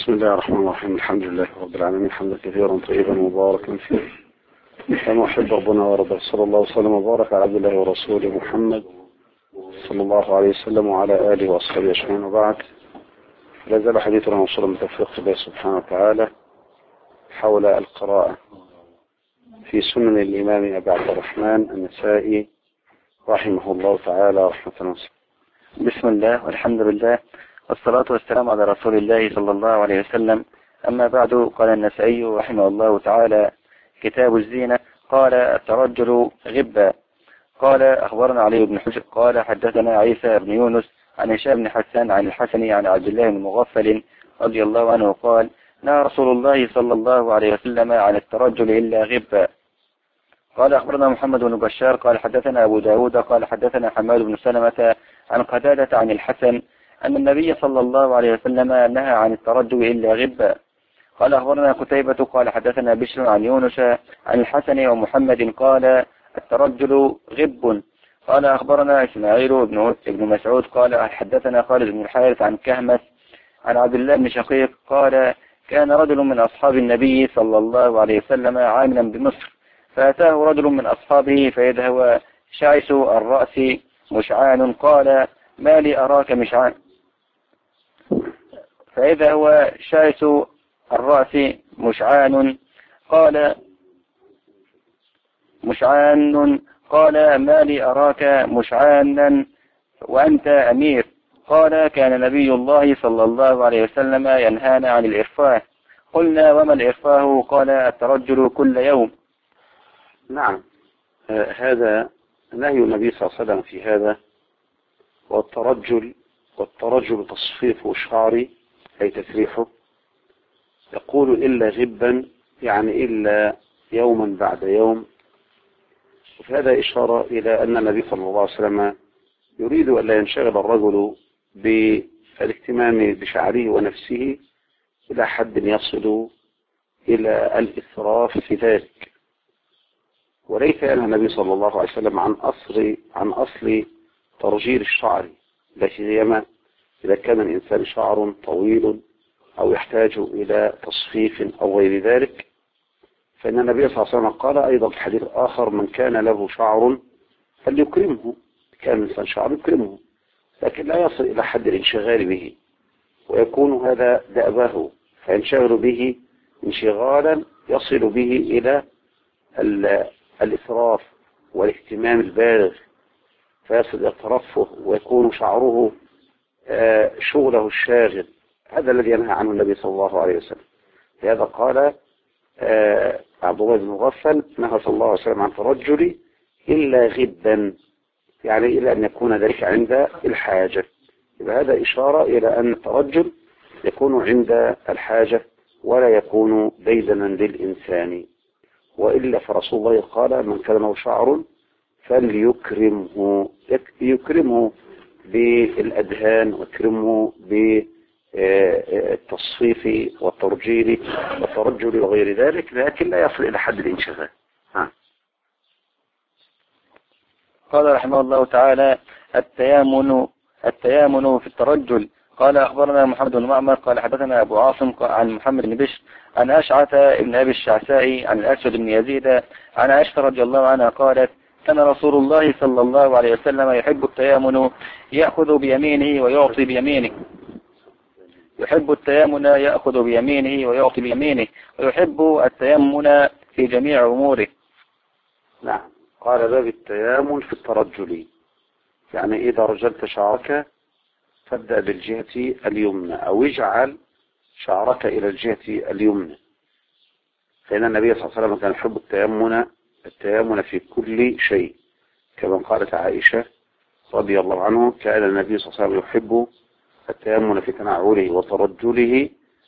بسم الله الرحمن الرحيم. الحمد لله رب العالمين حمدا كثيرا طيبا مباركا فيه كما يحب ربنا ويرضى. صلى الله وسلم وبارك على عبد الله ورسوله محمد صلى الله عليه وسلم وعلى آله وأصحابه أجمعين، وبعد. لا زال حديثنا موصولا بتوفيق الله سبحانه وتعالى حول القراءة في سنن الإمام أبي عبد الرحمن النسائي رحمه الله تعالى رحمة واسعة. بسم الله والحمد لله والصلاة والسلام على رسول الله صلى الله عليه وسلم. أما بعد، قال النسائي رحمه الله تعالى: كتاب الزينة. قال: الترجل غبا. قال: أخبرنا علي بن حجر قال: حدثنا عيسى بن يونس عن هشام بن حسان عن الحسن عن عبد الله بن مغفل رضي الله عنه قال: نهى رسول الله صلى الله عليه وسلم عن الترجل إلا غبا. قال: أخبرنا محمد بن بشار قال: حدثنا أبو داود قال: حدثنا حماد بن سلمة عن قتادة عن الحسن أن النبي صلى الله عليه وسلم نهى عن الترجل إلا غبا. قال: أخبرنا قتيبة قال: حدثنا بشر عن يونس عن الحسن ومحمد قال: الترجل غب. قال: أخبرنا إسماعيل بن مسعود قال: حدثنا خالد بن الحارث عن كهمس عن عبد الله بن شقيق قال: كان رجل من أصحاب النبي صلى الله عليه وسلم عاملا بمصر، فأتاه رجل من أصحابه فإذا هو شعث الرأس مشعان، قال: ما لي أراك مشعان؟ فإذا هو شعث الرأس مشعان قال: ما لي أراك مشعانا وأنت أمير؟ قال: كان نبي الله صلى الله عليه وسلم ينهانا عن الإرفاه. قلنا: وما الإرفاه؟ قال: الترجل كل يوم. نعم، هذا نهي النبي صلى الله عليه وسلم في هذا. والترجل تصفيف شعري أي تسريحه. يقول إلا غبا، يعني إلا يوما بعد يوم. وفي هذا إشارة إلى أن النبي صلى الله عليه وسلم يريد أن لا ينشغل الرجل بالاهتمام بشعره ونفسه إلى حد يصل إلى الإسراف في ذلك. وليس ينهى النبي صلى الله عليه وسلم عن أصل ترجيل الشعر، لا سيما إذا كان الإنسان شعر طويل أو يحتاج إلى تصفيف أو غير ذلك. فإن النبي صلى الله عليه وسلم قال أيضا في حديث آخر: من كان له شعر فليكرمه. كان الإنسان شعر يكرمه، لكن لا يصل إلى حد الانشغال به، ويكون هذا دأبه، فينشغل به انشغالا يصل به إلى الإسراف والاهتمام البالغ، فيصل إلى الترفه ويكون شعره شغله الشاغل. هذا الذي ينهى عنه النبي صلى الله عليه وسلم. لهذا قال عبد الله بن مغفل: نهى صلى الله عليه وسلم عن الترجل إلا غبا، يعني إلى أن يكون ذلك عند الحاجة. يبقى هذا إشارة إلى أن الترجل يكون عند الحاجة ولا يكون ديدنا للإنسان. وإلا فرسول الله قال: من كان له شعر فليكرمه، يكرمه بالأدهان ويكرمه بالتصفيف والترجيل والترجل وغير ذلك، لكن لا يصل إلى حد الانشغال. قال رحمه الله تعالى: التيامن في الترجل. قال: أخبرنا محمد بن معمر قال: حدثنا أبو عاصم عن محمد بن بشر عن أشعث بن أبي الشعثاء عن الأسود بن يزيد عن عائشة رضي الله عنها قالت: كان رسول الله صلى الله عليه وسلم يحب التيامن يأخذ بيمينه ويعطي بيمينه. يحب التيامن يأخذ بيمينه ويعطي بيمينه، ويحب التيمن في جميع أموره. نعم، قال: باب التيامن في الترجل، يعني إذا رجلت شعرك فابدأ بالجهة اليمنى أو اجعل شعرك إلى الجهة اليمنى. فإن النبي صلى الله عليه وسلم كان يحب التيامن في كل شيء، كما قالت عائشة رضي الله عنه: كان النبي صلى الله عليه وسلم يحب التيامن في تنعله وترجله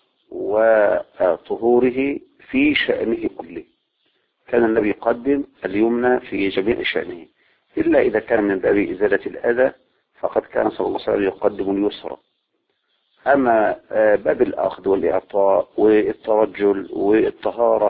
وطهوره في شأنه كله. كان النبي يقدم اليمنى في جميع شأنه، إلا إذا كان من باب إزالة الأذى فقد كان صلى الله عليه وسلم يقدم اليسرى. أما باب الأخذ والإعطاء والترجل والطهارة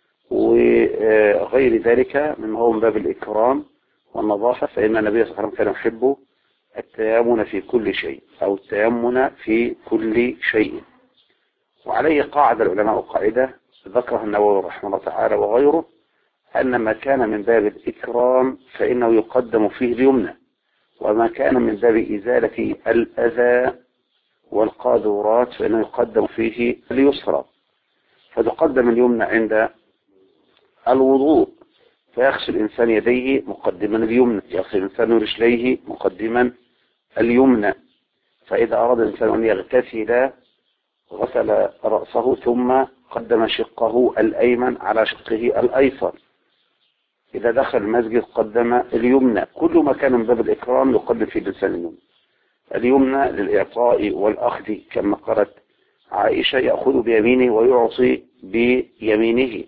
وغير ذلك مما هو من باب الإكرام والنظافة، فإن النبي صلى الله عليه وسلم كان يحب التيامن في كل شيء أو التيمن في كل شيء. وعليه قاعد العلماء قاعدة ذكرها النووي رحمه الله تعالى وغيره، أن ما كان من باب الإكرام فإنه يقدم فيه اليمنى، وما كان من باب إزالة الأذى والقاذورات فإنه يقدم فيه اليسرى. فتقدم اليمنى عند الوضوء، فيغسل الإنسان يديه مقدما اليمنى، يغسل الإنسان رجليه مقدما اليمنى. فإذا أراد الإنسان أن يغتسل غسل رأسه ثم قدم شقه الأيمن على شقه الأيسر. إذا دخل المسجد قدم اليمنى. كل ما كان من باب الإكرام يقدم في الإنسان اليمنى. اليمنى للإعطاء والأخذ، كما قالت عائشة: يأخذ بيمينه ويعطي بيمينه.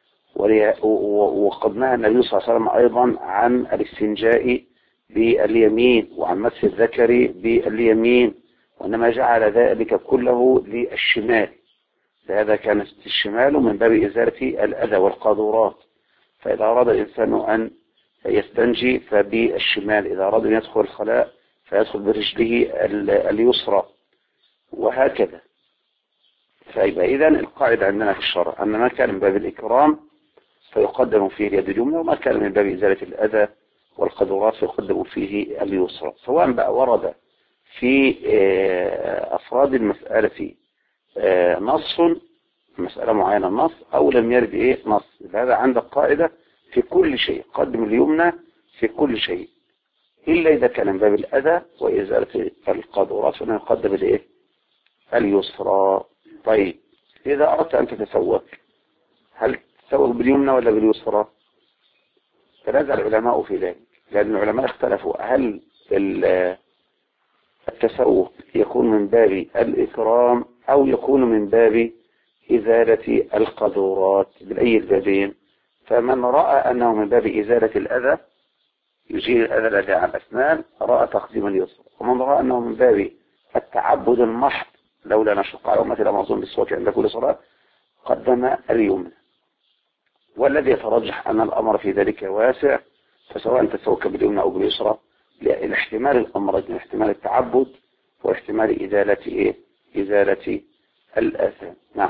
وقد نهى النبي صلى الله عليه وسلم أيضا عن الاستنجاء باليمين وعن مس الذكر باليمين، وإنما جعل ذلك كله للشمال، لهذا كان الشمال من باب إزالة الأذى والقاذورات. فإذا أراد الإنسان أن يستنجي فبالشمال، إذا أراد أن يدخل الخلاء فيدخل برجله اليسرى، وهكذا. فيبقى إذن القاعدة عندنا في الشرع أن ما كان من باب الإكرام فيقدم فيه اليد اليمنى، وما كان من باب إزالة الأذى والقذورات فيقدم فيه اليسرى، سواء بقى ورد في أفراد المسألة نص، مسألة معينة نص، أو لم يرد نص. هذا عندك قاعدة في كل شيء: قدم اليمنى في كل شيء، إلا إذا كان من باب الأذى وإزالة القاذورات فإنه يقدم اليسرى. طيب، إذا أردت أن تتسوق، هل تتسوق باليمنى ولا باليسرى؟ تنازع العلماء في ذلك، لأن العلماء اختلفوا هل التسوق يكون من باب الإكرام أو يكون من باب إزالة القاذورات، بالأي البابين. فمن رأى أنه من باب إزالة الأذى يزيل الأذى الذي عن الأسنان رأى تقديم اليسرى، ومن رأى أنه من باب التعبد المحض لولا نشق على أمتي لمعظوم بالسواك عند كل صلاة قدم اليمنى. والذي يترجح أن الأمر في ذلك واسع، فسواء تسوك باليمنى أو باليسرى لاحتمال الأمرين: احتمال التعبد واحتمال إزالة الآثام. نعم.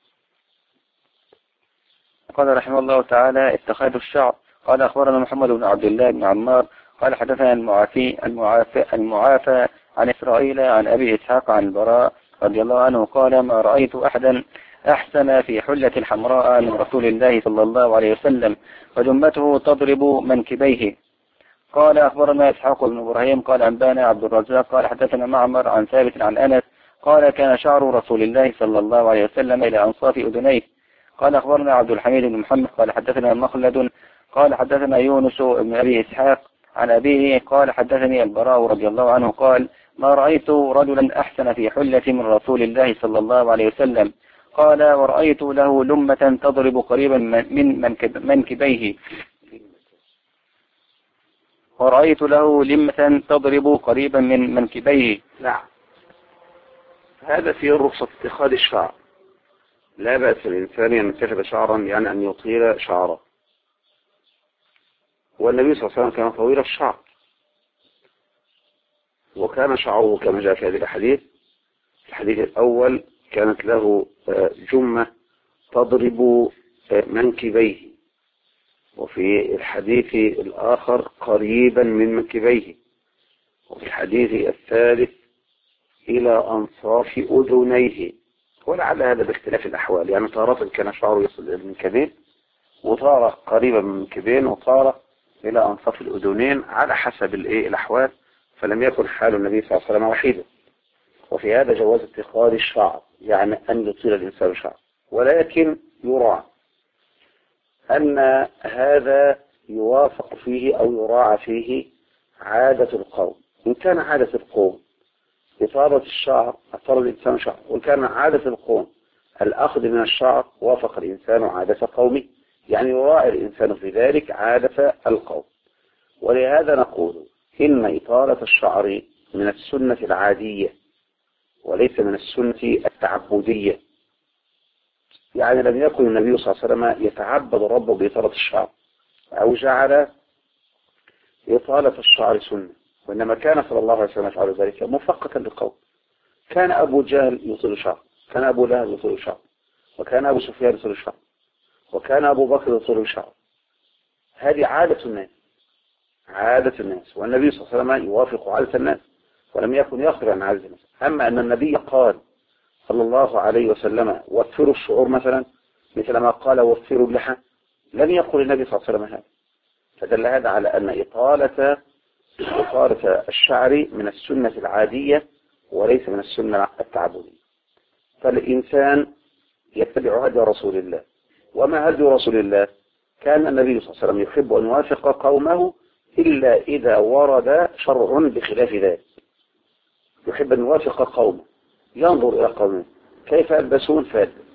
قال رحمه الله تعالى: اتخاذ الشعر. قال أخبرنا محمد بن عبد الله بن عمار قال حدثنا المعافى عن إسرائيل عن أبي إسحاق عن البراء رضي الله عنه قال: ما رأيت أحدا أحسن في حلة حمراء من رسول الله صلى الله عليه وسلم، وجمته تضرب منكبيه. قال أخبرنا إسحاق بن إبراهيم قال أنبانا عبد الرزاق قال حدثنا معمر عن ثابت عن أنس قال: كان شعر رسول الله صلى الله عليه وسلم إلى أنصاف أذنيه. قال أخبرنا عبد الحميد بن محمد قال حدثنا مخلد قال حدثنا يونس بن أبي إسحاق عن أبيه قال حدثني البراء رضي الله عنه قال: ما رأيت رجلا أحسن في حلة من رسول الله صلى الله عليه وسلم. قال: ورأيت له لمة تضرب قريبا من منكبيه. ورأيت له لمة تضرب قريبا من منكبيه. نعم. هذا فيه رخصة اتخاذ الشعر، لا بأس الإنسان أن يتخذ شعرا، يعني أن يطيل شعره. والنبي صلى الله عليه وسلم كان طويل الشعر، وكان شعره كما جاء في هذه الحديث. الحديث الأول كانت له جمة تضرب منكبيه، وفي الحديث الآخر قريبا من منكبيه، وفي الحديث الثالث إلى أنصاف أذنيه. ولعل هذا باختلاف الأحوال، يعني تارة كان شعره يصل إلى المنكبين، وتارة قريبا من المنكبين، وتارة إلى أنصاف الأذنين، على حسب الأحوال. فلم يكن حال النبي صلى الله عليه وسلم وحيدا. وفي هذا جواز اتخاذ الشعر، يعني أن يطيل الإنسان شعر، ولكن يراعى أن هذا يوافق فيه أو يراعى فيه عادة القوم. إن كان عادة القوم إطالة الشعر أطال الإنسان شعر، وإن كان عادة القوم الأخذ من الشعر وافق الإنسان عادة قومه، يعني يراعي الإنسان في ذلك عادة القوم. ولهذا نقول إن إطالة الشعر من السنة العادية وليس من السنة التعبدية. يعني لم يكن النبي صلى الله عليه وسلم يتعبد ربه بإطالة الشعر أو جعل إطالة الشعر سنة، وإنما كان صلى الله عليه وسلم يفعل ذلك مفقتا للقوم. كان أبو جهل يطيل شعر، كان أبو لهب يطول الشعر، وكان أبو سفيان يطول الشعر، وكان أبو بكر يطول الشعر. هذه عادة الناس، عادة الناس، والنبي صلى الله عليه وسلم يوافق عادة الناس ولم يكن يخرج عن عادة الناس. أما أن النبي قال صلى الله عليه وسلم وفروا الشعور مثلا مثل ما قال وفروا اللحى، لم يقل النبي صلى الله عليه وسلم هذا. فدل هذا على أن إطالة الشعر من السنة العادية وليس من السنة التعبدية. فالإنسان يتبع هدي رسول الله. وما هدي رسول الله؟ كان النبي صلى الله عليه وسلم يحب أن يوافق قومه إلا إذا ورد شرع بخلاف ذلك. يحب أن يوافق قومه، ينظر إلى قومه كيف يلبسون فيلبس،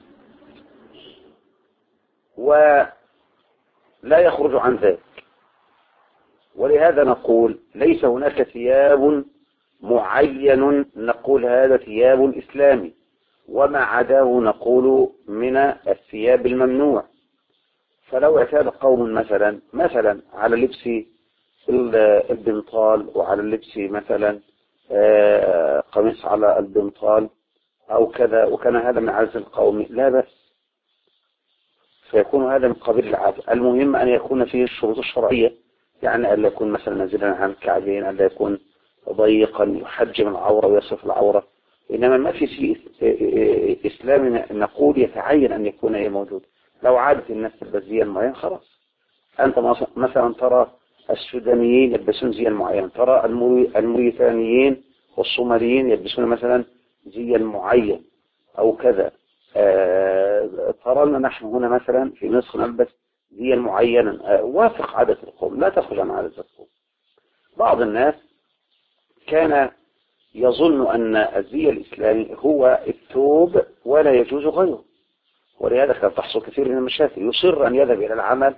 ولا يخرج عن ذلك. ولهذا نقول ليس هناك ثياب معين نقول هذا ثياب إسلامي، وما عداه نقول من الثياب الممنوع. فلو اعتاد قوم مثلا على لبس البنطال، وعلى اللبس مثلا قميص على البنطال أو كذا، وكان هذا من عادة القوم، لا بأس، فيكون هذا من قبيل العادة. المهم أن يكون فيه الشروط الشرعية، يعني أن يكون مثلا نازلا عن الكعبين، أن يكون ضيقا يحجم العورة ويصف العورة. إنما ما في شيء إسلامي نقول يتعين أن يكون موجود. لو عادت الناس تلبس زيا معين خلاص. أنت مثلا ترى السودانيين يلبسون زيا معين، ترى الموريتانيين والصوماليين يلبسون مثلا زيا معين أو كذا. ترانا نحن هنا مثلا في مصر نلبس زيا معينا وافق عادة القوم، لا تخرج عن عادة القوم. بعض الناس كان يظن أن الزي الإسلامي هو الثوب ولا يجوز غيره، ولهذا كان تحصل كثير من المشاكل. يصر أن يذهب إلى العمل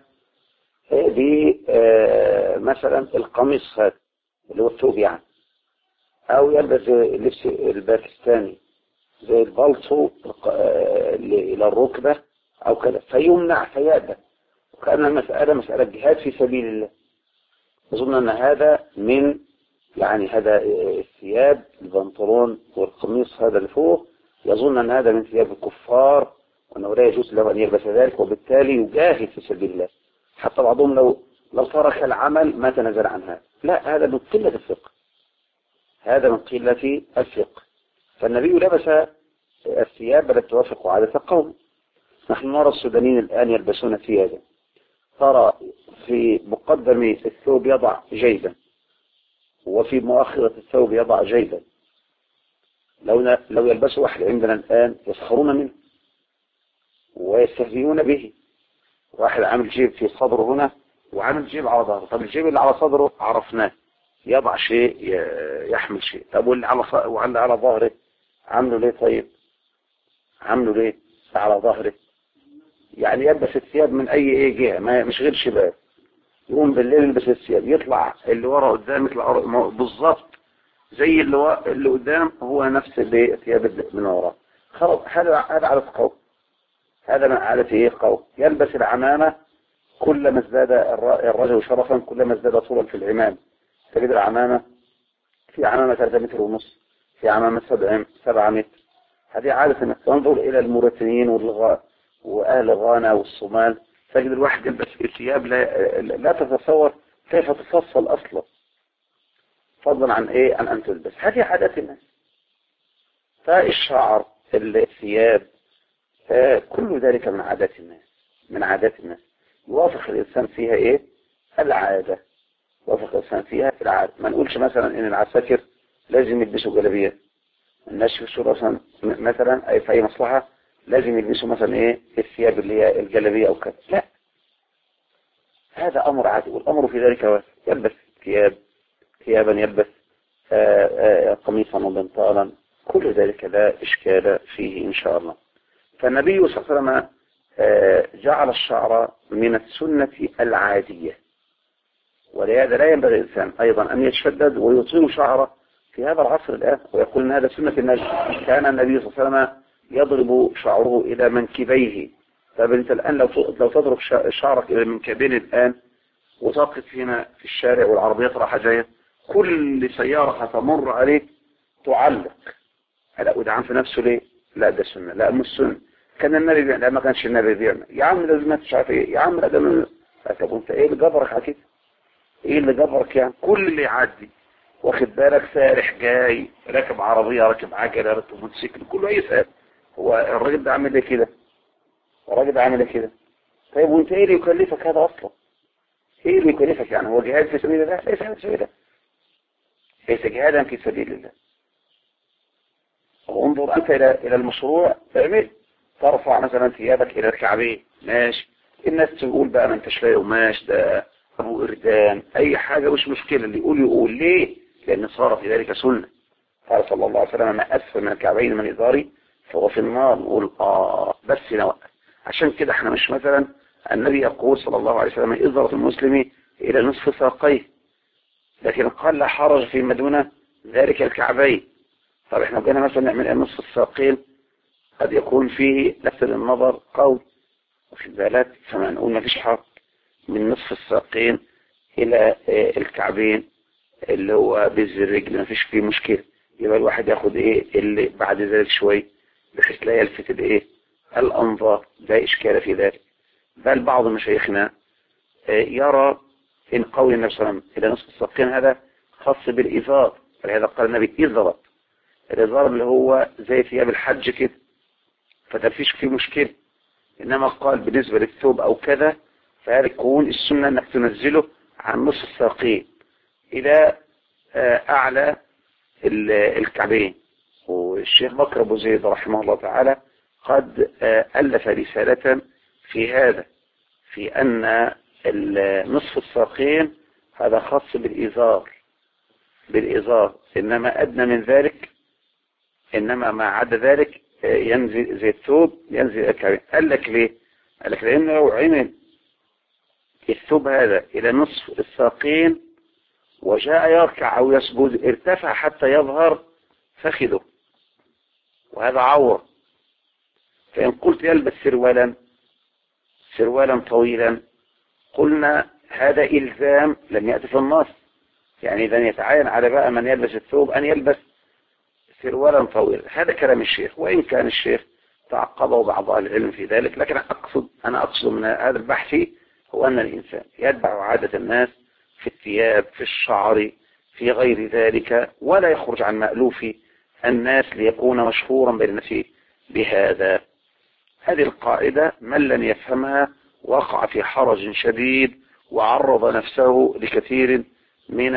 بمثلا القميص هذا اللي هو الثوب يعني، أو يلبس اللبس الباكستاني زي البلطو إلى الركبة أو كذا، فيمنع فيأبى، وكأن المسألة مسألة جهاد في سبيل الله. أظن أن هذا من يعني هذا الثياب البنطلون والقميص هذا اللي فوق، يظن أن هذا من ثياب الكفار وأنه لا يجوز له أن يلبس ذلك، وبالتالي يجاهد في سبيل الله. حتى بعضهم لو ترك العمل ما تنزل عن هذا. لا، هذا من قلة الفقه، هذا من قلة الفقه. فالنبي لبس الثياب التي توافق عادة قوم. نحن نرى السودانيين الآن يلبسون ثيابا، ترى في مقدم الثوب يضع جيبا، وفي مؤخرة الثوب يضع جيبا. لو يلبسوا واحد عندنا الآن يسخرون منه ويستهزئون به. واحد عامل جيب في صدره هنا وعامل جيب على ظهره. طب الجيب اللي على صدره عرفناه، يضع شيء يحمل شيء. طب واللي على ظهره عامله ليه؟ طيب عامله ليه على ظهره؟ يعني يلبس الثياب من أي جهة، ما مش غير شباب. يقوم بالليل يلبس الثياب، يطلع اللي ورا قدام يطلع بالضبط زي اللي قدام هو نفس الثياب من ورا. خلاص، هذا عادة قوم، هذا من عادة قوم. يلبس العمامة، كلما ازداد الرجل شرفا كلما ازداد طولا في العمام. تجد العمامة في عمامة 3 متر ونص، في عمامة 7 متر. هذه عادة انك تنظر الى الموريتانيين واهل غانا والصومال، تجد الواحد يلبس ثياب لا تتصور كيف تفصل اصلا، فضلا عن عن ان تلبس. هذه عادات الناس. فالشعر، الثياب، كل ذلك من عادات الناس، يوافق الانسان فيها العادة، يوافق الانسان فيها العادة. ما نقولش مثلا ان العساكر لازم يلبسوا جلابيه، الناس في الشورى مثلا أي في أي مصلحة لازم يلبسوا مثلا الثياب اللي هي الجلابية أو كذا. لا، هذا أمر عادي، والأمر في ذلك واسع. يلبس ثيابا، يلبس قميصا وبنطالا، كل ذلك لا إشكال فيه إن شاء الله. فالنبي صلى الله عليه وسلم جعل الشعر من السنة العادية، ولهذا لا ينبغي الإنسان أيضا أن يتشدد ويطيل شعره في هذا العصر الآن ويقول أن هذا سنة النبي. كان النبي صلى الله عليه وسلم يضرب شعره إلى منكبيه. طب أنت الآن لو تضرب شعرك إلى منكبين الآن وتقف هنا في الشارع والعربيات رايحة جاية، كل سيارة هتمر عليك تعلق. هلا ودعم في نفسه ليه؟ لا ده سنة، لا مش سنة. كان النبي بيعمل، لا ما كانش النبي بيعمل. يا عم لازم مش عارف ايه، يا عم لا ده. طب انت ايه اللي جبرك على كده؟ ايه اللي جبرك يعني؟ كل اللي يعدي واخد بالك سارح جاي راكب عربية راكب عجلة راكب موتوسيكل كله يسأل هو الراجل ده عامل ايه كده؟ الراجل ده عامل ايه كده؟ طيب وانت ايه اللي يكلفك هذا اصلا؟ ايه اللي يكلفك يعني؟ هو جهاد في سبيل الله؟ ليس في سبيل الله، ليس جهادا في سبيل الله. وانظر انت الى المشروع اعمل، ترفع مثلا ثيابك الى الكعبين ماشي، الناس تقول بقى ما انتش لاقي قماش ده ابو اردان اي حاجه مش مشكله، اللي يقول ليه؟ لان صار في ذلك سنه. قال صلى الله عليه وسلم ما اسفل من الكعبين من ازاري فهو في النار. نقول بس نوقف. عشان كده احنا مش مثلا النبي يقول صلى الله عليه وسلم ازرة المسلم الى نصف ساقيه، لكن قال لا حرج فيما دون ذلك الكعبين. طب احنا بقينا مثلا نعمل نصف الساقين قد يكون فيه لفت النظر قول واخد بالك، فما نقول ما فيش حرج من نصف الساقين الى الكعبين اللي هو بذر الرجل ما فيش فيه مشكله. يبقى الواحد ياخد ايه اللي بعد ذلك شوي بحيث لا يلفت الايه الانظار، لا اشكال في ذلك. بل بعض مشايخنا يرى ان قول النبي صلى الله عليه وسلم الى نصف الساقين هذا خاص بالازار، فلهذا قال النبي ازرت. الازار اللي هو زي ثياب الحج كده، فده فيش فيه مشكله. انما قال بالنسبه للثوب او كذا فهذا يكون السنه انك تنزله عن نصف الساقين الى اعلى الكعبين. والشيخ بكر ابو زيد رحمه الله تعالى قد الف رساله في هذا، في ان نصف الساقين هذا خاص بالازار، انما ادنى من ذلك، انما ما عدا ذلك ينزل زي الثوب ينزل الكعبين. قال لك ليه؟ قال لك لان لو عمل الثوب هذا الى نصف الساقين وجاء يركع او يسجد ارتفع حتى يظهر فخذه، وهذا عور. فان قلت يلبس سروالا طويلا قلنا هذا الزام لم يأتي في النص، يعني اذا يتعين على بقى من يلبس الثوب ان يلبس سروالا طويلا. هذا كلام الشيخ، وإن كان الشيخ تعقبه بعض العلم في ذلك، لكن أنا أقصد من هذا البحث هو أن الإنسان يتبع عادة الناس في الثياب في الشعر في غير ذلك، ولا يخرج عن مألوف الناس ليكون مشهورا بين الناس بهذا. هذه القاعدة من لم يفهمها وقع في حرج شديد وعرض نفسه لكثير من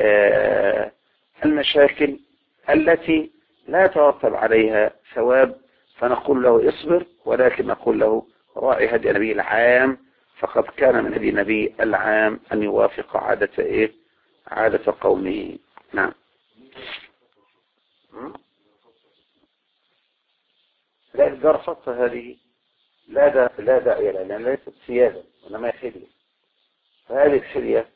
المشاكل التي لا يترتب عليها ثواب. فنقول له اصبر، ولكن نقول له راعي هدي النبي العام، فقد كان من هدي النبي العام أن يوافق عادة قومه. نعم. لا الجرفة هذه لا داعي لها لأن ليست سيادة وإنما خلية. فهذه الخلية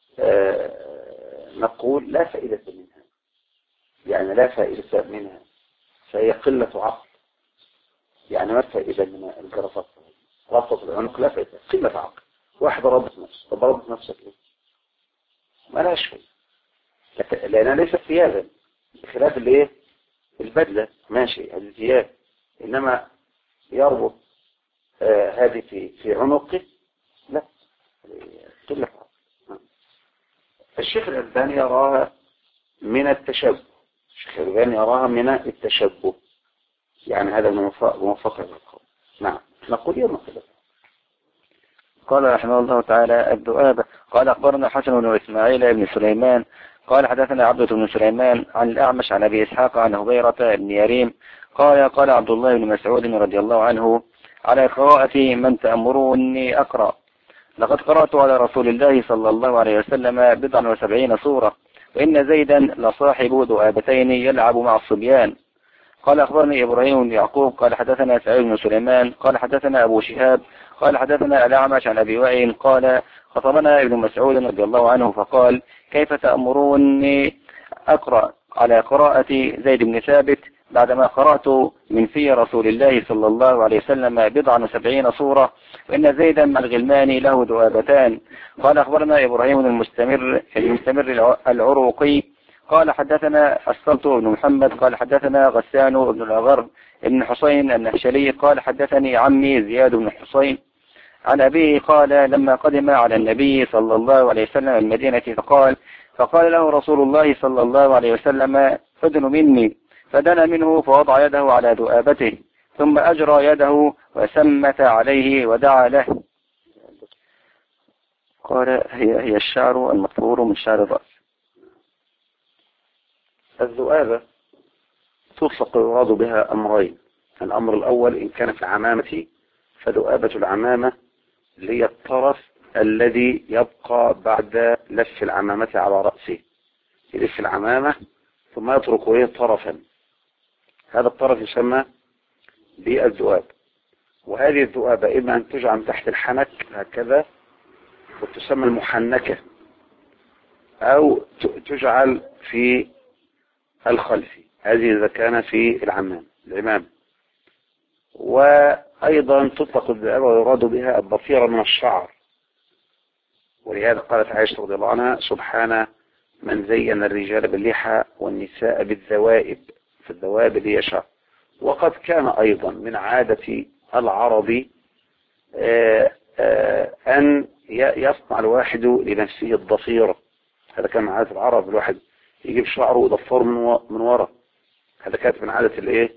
نقول لا فائدة منها، يعني لا فائدة منها، فهي قلة عقل. يعني ما الفائدة من الجرفة؟ ربطة العنق لا فائدة، قلة عقل. واحد ربط نفسه، طب ربط نفسك ليه؟ ما لهاش شيء، لأنها ليست ثيابا بخلاف الايه؟ البدلة ماشي هذه ثياب، إنما يربط هذه في عنقه لا، قلة عقل. الشيخ الألباني يراها من التشبه، الشيخ الألباني يراها من التشبه، يعني هذا موافقة للقول. نعم. نقول يوم كذا. قال رحمه الله تعالى الذؤابة. قال أخبرنا حسن بن إسماعيل بن سليمان قال حدثنا عبدة بن سليمان عن الأعمش عن أبي إسحاق عن هبيرة بن يريم قال عبد الله بن مسعود رضي الله عنه على قراءة من تأمروني أقرأ لقد قرأت على رسول الله صلى الله عليه وسلم 79 سورة وإن زيدا لصاحب ذؤابتين يلعب مع الصبيان. قال أخبرني إبراهيم بن يعقوب قال حدثنا سعيد بن سليمان قال حدثنا أبو شهاب قال حدثنا الأعمش عن أبي وائل قال خطبنا ابن مسعود رضي الله عنه فقال كيف تأمروني أقرأ على قراءة زيد بن ثابت بعدما قرأت من في رسول الله صلى الله عليه وسلم 79 سورة وإن زيدا مع الغلمان له ذؤابتان. قال أخبرنا إبراهيم المستمر العروقي قال حدثنا السلط بن محمد قال حدثنا غسان بن الأغر بن حسين النهشلي قال حدثني عمي زياد بن حسين عن أبيه قال لما قدم على النبي صلى الله عليه وسلم المدينة فقال له رسول الله صلى الله عليه وسلم أدن مني، فدنا منه فوضع يده على ذؤابته ثم أجرى يده وسمت عليه ودعا له. قال هي الشعر المطفور من شعر الرأس. الذؤابة تطلق يراد بها أمرين. الأمر الأول إن كان في العمامة فذؤابة العمامة اللي هي الطرف الذي يبقى بعد لف العمامة على رأسه، يلف العمامة ثم يترك طرفا، هذا الطرف يسمى بالذؤاب. وهذه الذؤابة إما أن تجعل تحت الحنك هكذا وتسمى المحنكة، أو تجعل في الخلف، هذه إذا كان في العمام. وأيضا تطلق الذؤابة ويراد بها الضفيرة من الشعر، ولهذا قالت عائشة رضي الله عنها سبحان من زين الرجال باللحى والنساء بالذوائب، في الذوائب اللي هي شعر. وقد كان أيضا من عادة العرب أن يصنع الواحد لنفسه الضفيرة، هذا كان من عادة العرب، الواحد يجيب شعره ويضفره من وراء، هذا كانت من عادة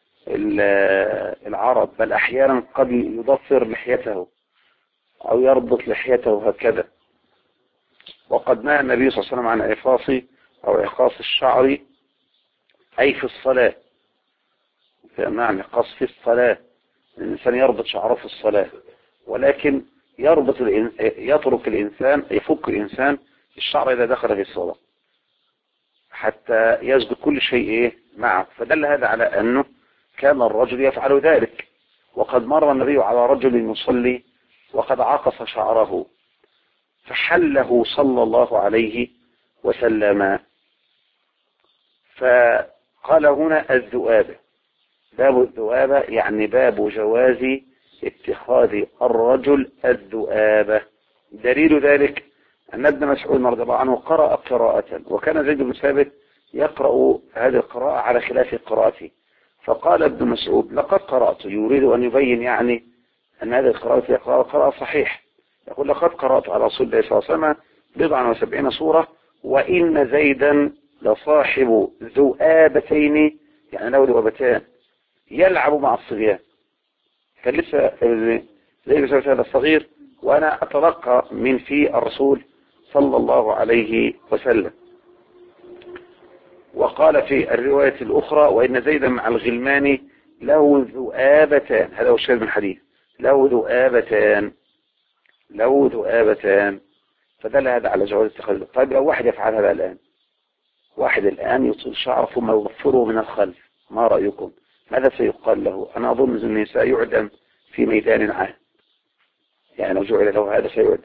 العرب، بل أحيانا قد يضفر لحيته أو يربط لحيته هكذا. وقد نهى النبي صلى الله عليه وسلم عن إعقاص الشعر أي في الصلاة، معنى قص في الصلاة، الإنسان يربط شعره في الصلاة، ولكن يفك الإنسان الشعر إذا دخل في الصلاة حتى يسجد كل شيء معه. فدل هذا على أنه كان الرجل يفعل ذلك. وقد مر النبي على رجل يصلي وقد عقص شعره فحله صلى الله عليه وسلم. فقال هنا الذؤابة، باب الذؤابة يعني باب جواز اتخاذ الرجل الذؤابة. دليل ذلك أن ابن مسعود رضي الله عنه قرأ قراءة، وكان زيد بن ثابت يقرأ هذه القراءة على خلاف قراءته، فقال ابن مسعود لقد قرأت، يريد أن يبين يعني أن هذه القراءة قراءة صحيح، يقول لقد قرأت على رسول الله صلى الله عليه وسلم 79 سورة وإن زيدا لصاحب ذؤابتين، يعني له ذؤابتان يلعب مع الصبيان. كان لسه زي بسبب هذا الصغير وأنا أتلقى من في الرسول صلى الله عليه وسلم. وقال في الرواية الأخرى وإن زيدا مع الغلمان له ذؤابتان، هذا هو الشاهد من الحديث، له ذؤابتان، فدل هذا على جواز اتخاذ. طيب لو واحد يفعل هذا الآن، واحد الآن يطيل شعره ثم يضفره من الخلف، ما رأيكم؟ ماذا سيقال له؟ أنا أظن أن النساء يعدم في ميدان عام، يعني لو جعل له هذا سيعدم.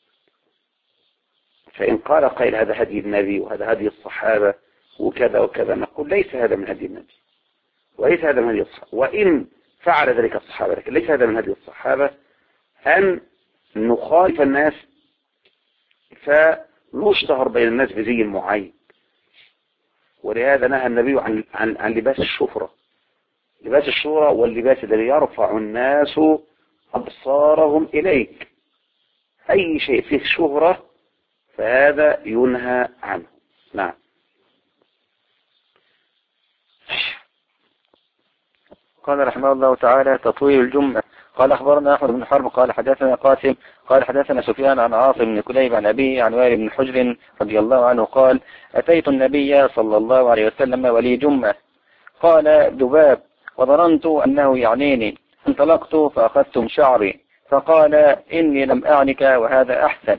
فإن قال قائل هذا هدي النبي وهذا هدي الصحابة وكذا وكذا، نقول ليس هذا من هدي النبي وليس هذا من هدي الصحابة، وإن فعل ذلك الصحابة، لكن ليس هذا من هدي الصحابة أن نخالف الناس فنشتهر بين الناس بزي معين. ولهذا نهى النبي عن لباس الشهرة، لباس الشهرة واللباس الذي يرفع الناس أبصارهم إليك، أي شيء فيه شهرة فهذا ينهى عنه. نعم. قال رحمه الله تعالى تطويل الجمعة. قال أخبرنا أحمد بن حرب قال حدثنا قاسم قال حدثنا سفيان عن عاصم بن كليب عن أبيه عن وائل بن حجر رضي الله عنه قال أتيت النبي صلى الله عليه وسلم ولي جمعة، قال ذباب، وظننت أنه يعنيني، انطلقت فأخذت من شعري، فقال إني لم أعنك وهذا أحسن.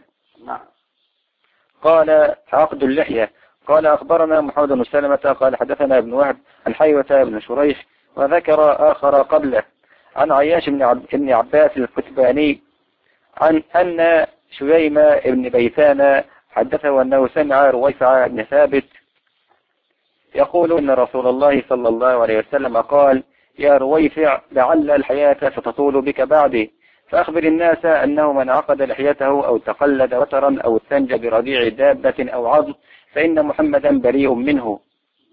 قال عقد اللحية. قال أخبرنا محمد بن سلمة قال حدثنا ابن وهب عن حيوة بن شريح وذكر آخر قبله عن عياش بن عباس الكتباني عن أن شييم بن بيثان حدثه أنه سمع رويفع بن ثابت يقول إن رسول الله صلى الله عليه وسلم قال يا رويفع لعل الحياة ستطول بك بعدي، فأخبر الناس أنه من عقد لحيته أو تقلد وترا أو استنجى برضيع دابة أو عظم فإن محمدا بريء منه.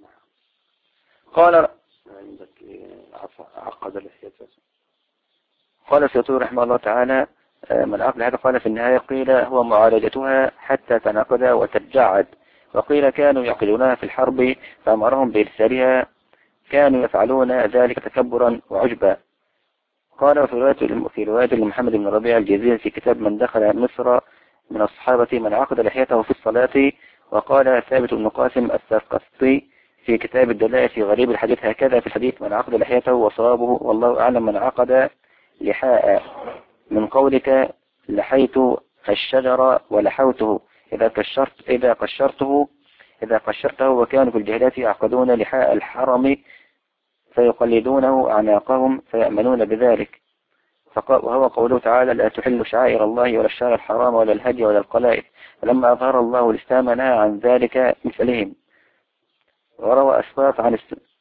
قال عقد لحيته. قال السيوطي رحمه الله تعالى من عقد هذا قال في النهاية قيل هو معالجتها حتى تنعقد وتتجعد، وقيل كانوا يعقدونها في الحرب فأمرهم بإرسالها، كانوا يفعلون ذلك تكبرا وعجبا. قال في رواية لمحمد بن ربيع الجزيري في كتاب من دخل مصر من الصحابة من عقد لحيته في الصلاة. وقال ثابت بن قاسم السرقسطي في كتاب الدلائل في غريب الحديث هكذا في الحديث من عقد لحيته وصوابه والله أعلم من عقد لحاء من قولك لحيت الشجر ولحوته إذا قشرته وكانوا في الجاهلية يعقدون لحاء الحرم فيقلدونه أعناقهم فيأمنون بذلك. وهو قوله تعالى لا تحل شعائر الله ولا الشهر الحرام ولا الهدي ولا القلائد، فلما أظهر الله الإسلام نهى عن ذلك مثلهم. وروى أسباط عن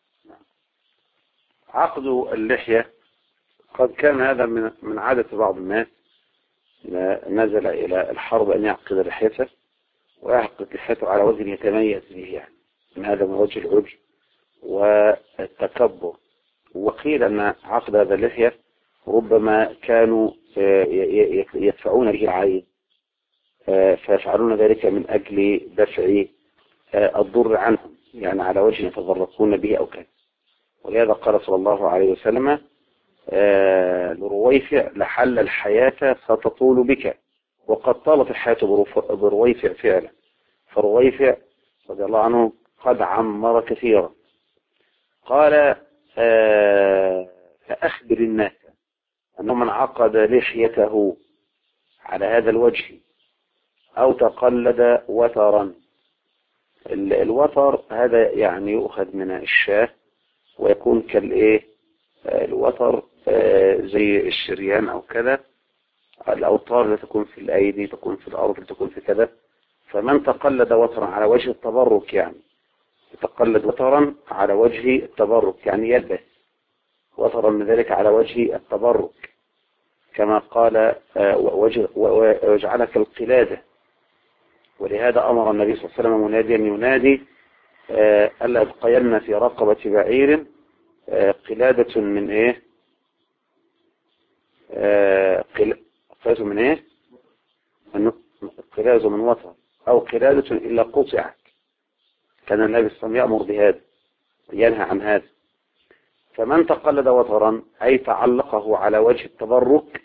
عقد اللحية قد كان هذا من عادة بعض الناس نزل إلى الحرب أن يعقد لحيته ويعقد لحيته على وجه يتميز به، يعني من هذا من وجه العجب والتكبر. وقيل أن عقد هذا اللحية ربما كانوا يدفعون به العين فيفعلون ذلك من أجل دفع الضر عنهم، يعني على وجه يتضرقون به أو كذا. ولهذا قال صلى الله عليه وسلم لرويفع لحل الحياة ستطول بك، وقد طالت الحياة برويفع فعلا، فرويفع رضي الله عنه قد عمر كثيرا. قال فأخبر الناس أنه من عقد لحيته على هذا الوجه أو تقلد وترا. الوتر هذا يعني يؤخذ من الشاه ويكون كالإيه الوتر زي الشريان أو كذا، الأوتار اللي تكون في الأيدي تكون في الأرض تكون في كذا. فمن تقلد وترا على وجه التبرك، يعني يتقلد وترا على وجه التبرك، يعني يلبس وترا من ذلك على وجه التبرك كما قال ويجعلك القلادة. ولهذا أمر النبي صلى الله عليه وسلم مناديا ينادي ألا يبقين في رقبة بعير قلادة من إيه قلادة من إيه قلادة من وتر أو قلادة إلا قطعت. كان النبي صلى الله عليه وسلم يأمر بهذا ينهى عن هذا. فمن تقلد وترا أي تعلقه على وجه التبرك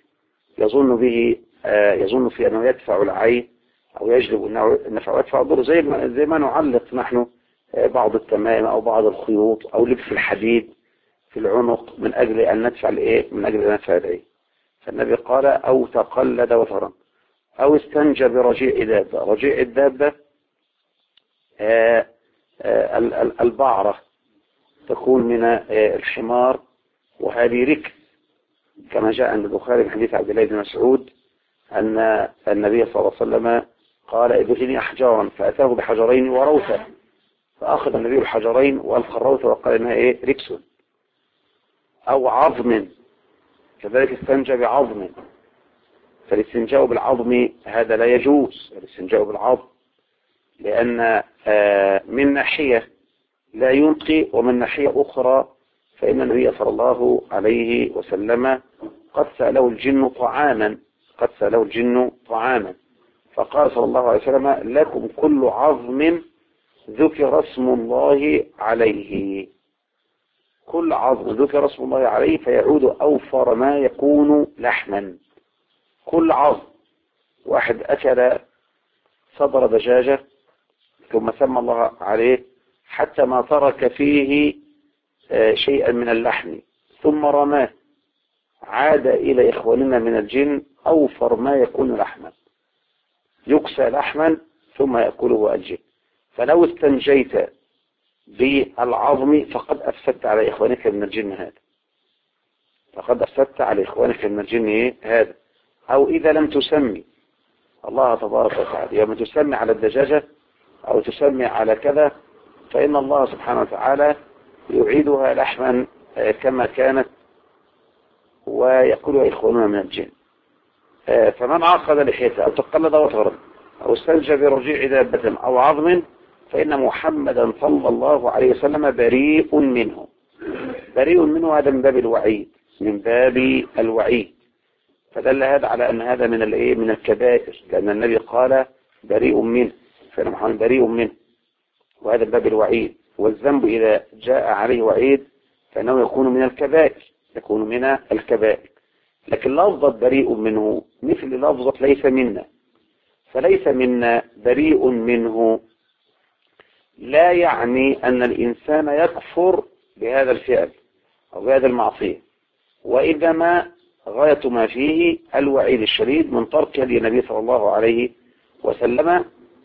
يظن فيه أنه يدفع العين أو يجلب النفع ويدفع الضر، زي ما نعلق نحن بعض التمائم أو بعض الخيوط أو لبس الحديد في العنق من أجل أن ندفع الإيه من أجل أن ندفع العين. فالنبي قال أو تقلد وترا أو استنجى برجيع دابة. رجيع الدابة البعرة تكون من الحمار، وهذه ركس كما جاء عند البخاري من حديث عبد الله بن مسعود أن النبي صلى الله عليه وسلم قال ادخلني أحجارا فأتاه بحجرين وروثة، فأخذ النبي الحجرين وألقى الروثة وقال إنها إيه ركس. أو عظم كذلك استنجى بعظم، فالاستنجاء بالعظم هذا لا يجوز، الاستنجاء بالعظم لأن من ناحية لا ينقي ومن ناحية أخرى فإن النبي صلى الله عليه وسلم قد سأله الجن طعاما فقال صلى الله عليه وسلم لكم كل عظم ذكر اسم الله عليه. كل عظم ذكر اسم الله عليه فيعود أوفر ما يكون لحما. كل عظم، واحد أكل صدر دجاجة ثم سمى الله عليه حتى ما ترك فيه شيئا من اللحم ثم رماه عاد إلى إخواننا من الجن أوفر ما يكون لحما، يكسى لحما ثم يأكله الجن. فلو استنجيت بالعظم فقد أفسدت على إخوانك من الجن هذا. أو إذا لم تسمي الله تبارك وتعالى، يوم تسمي على الدجاجة أو تسمي على كذا فإن الله سبحانه وتعالى يعيدها لحما كما كانت ويأكلها إخواننا من الجن. فمن عقد لحيته أو تقلد وترا أو استنجى برجيع دابة أو عظم فإن محمدا صلى الله عليه وسلم بريء منه. بريء منه هذا من باب الوعيد، من باب الوعيد. فدل هذا على أن هذا من الايه، من الكبائر، لأن النبي قال بريء منه، فإن محمد بريء منه، وهذا من باب الوعيد. والذنب إذا جاء عليه وعيد فإنه يكون من الكبائر، يكون من الكبائر. لكن لفظة بريء منه مثل لفظة ليس منا، فليس منا بريء منه لا يعني أن الإنسان يكفر بهذا الفعل أو بهذا المعصية، وإنما غاية ما فيه الوعيد الشديد من ترك هدي النبي صلى الله عليه وسلم،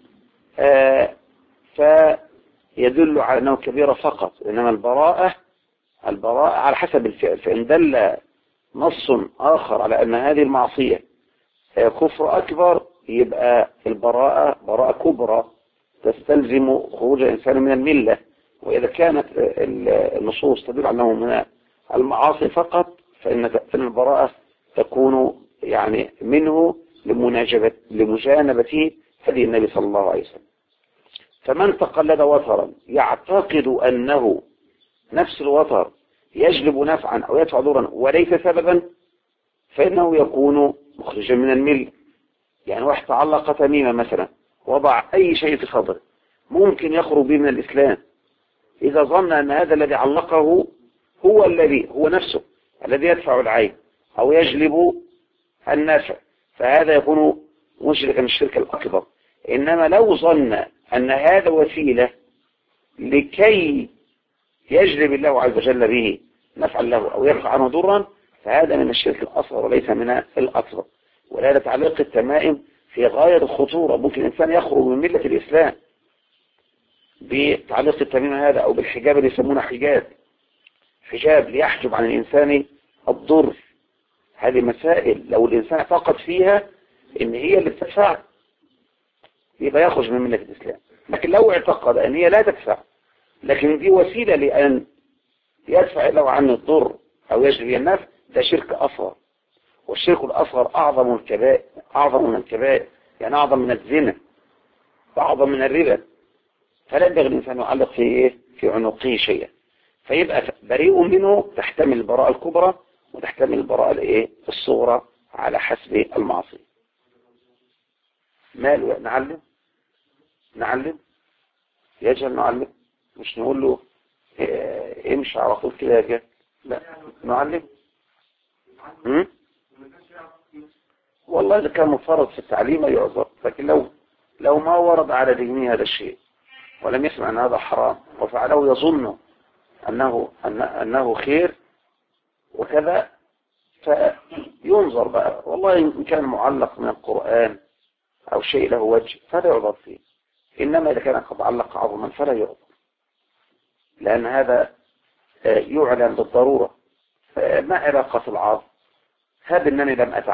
فيدل على أنه كبيرة فقط. إنما البراءة على حسب الفعل، فإن دل نص آخر على أن هذه المعصية كفر أكبر يبقى البراءة براءة كبرى تستلزم خروج الإنسان من الملة. وإذا كانت النصوص تدل على أنه من المعاصي فقط فإن البراءة تكون يعني منه لمجانبة هدي النبي صلى الله عليه وسلم. فمن تقلد وترا يعتقد أنه نفس الوتر يجلب نفعا أو يدفع ضرا وليس سببا فإنه يكون مخرجا من الملة. يعني واحد تعلق تميمة مثلا، وضع أي شيء في صدره، ممكن يخرج به من الإسلام إذا ظن أن هذا الذي علقه هو نفسه الذي يدفع العين أو يجلب النفع، فهذا يكون مشركا الشرك الأكبر. إنما لو ظن أن هذا وسيلة لكي يجلب الله عز وجل به نفعا له أو يرفع عنه ضرا، فهذا من الشرك الأصغر وليس من الأكبر. ولهذا تعليق التمائم في غاية الخطورة. ممكن الإنسان يخرج من ملة الإسلام بتعليق التميم هذا، أو بالحجاب اللي يسمونه حجاب ليحجب عن الإنسان الضر. هذه مسائل لو الإنسان اعتقد فيها إن هي اللي بتدفع يبقى يخرج من ملة الإسلام. لكن لو اعتقد أن هي لا تدفع لكن دي وسيلة لأن يدفع له عن الضر أو يجلب النفع، ده شرك أصغر. والشرك الأصغر أعظم من الكبائر، يعني أعظم من الزنا وأعظم من الربا. فلا ينبغي الإنسان يعلق في عنقه شيئا. فيبقى بريء منه تحتمل البراءة الكبرى وتحتمل البراءة الصغرى على حسب المعصية. ماله نعلم يجهل نعلم، مش نقول له امشي على طول كده يا جهل، لا نعلم. والله إذا كان مفرط في التعليم يعذر، لكن لو ما ورد على ذهنه هذا الشيء ولم يسمع أن هذا حرام وفعله يظن أنه خير وكذا، فينظر بقى. والله إن كان معلق من القرآن أو شيء له وجه فلا يعذر فيه. إنما إذا كان قد علق عظما فلا يعذر، لأن هذا يعلن بالضرورة. ما علاقة العظم؟ هب أنني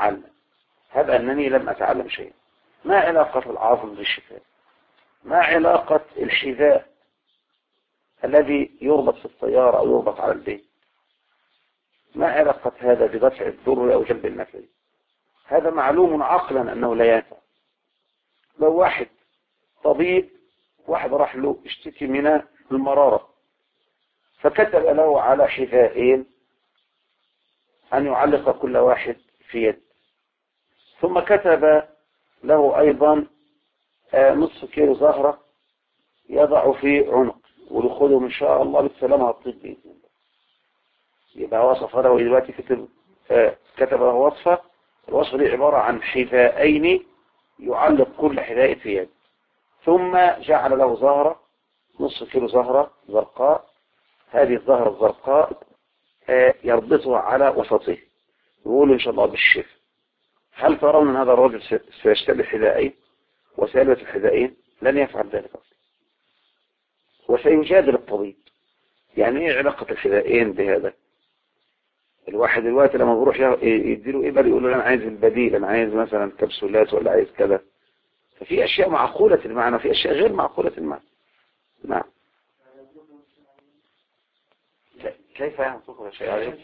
لم أتعلم شيء. ما علاقة العظم بالشفاء؟ ما علاقة الحذاء الذي يربط في السيارة أو يربط على البيت؟ ما علاقة هذا بدفع الضر أو جلب النفع؟ هذا معلوم عقلا أنه لا ينفع. لو واحد طبيب واحد راح له اشتكي من المرارة فكتب له على حذائين أن يعلق كل واحد في يد، ثم كتب له أيضا نصف كيلو زهرة يضع في عنق ولخذه إن شاء الله بالسلامة هتطيب بإذن الله. يبقى وصف له دلوقتي كتب له وصفة. الوصفة دي عبارة عن حذائين يعلق كل حذاء في يد، ثم جعل له زهرة نصف كيلو زهرة زرقاء. هذه الزهرة الزرقاء يربطها على وسطه يقول إن شاء الله بالشفاء. هل ترون أن هذا الرجل سيشتري الحذائين وسيلبس الحذائين؟ لن يفعل ذلك أصلا، وسيجادل الطبيب. يعني ايه علاقة الحذائين بهذا؟ الواحد دلوقتي لما بيروح يديله إبر يقول له أنا عايز البديل، أنا عايز مثلا كبسولات ولا عايز كذا. ففي أشياء معقولة المعنى وفي أشياء غير معقولة المعنى. نعم. كيف ينطق شيء عليه؟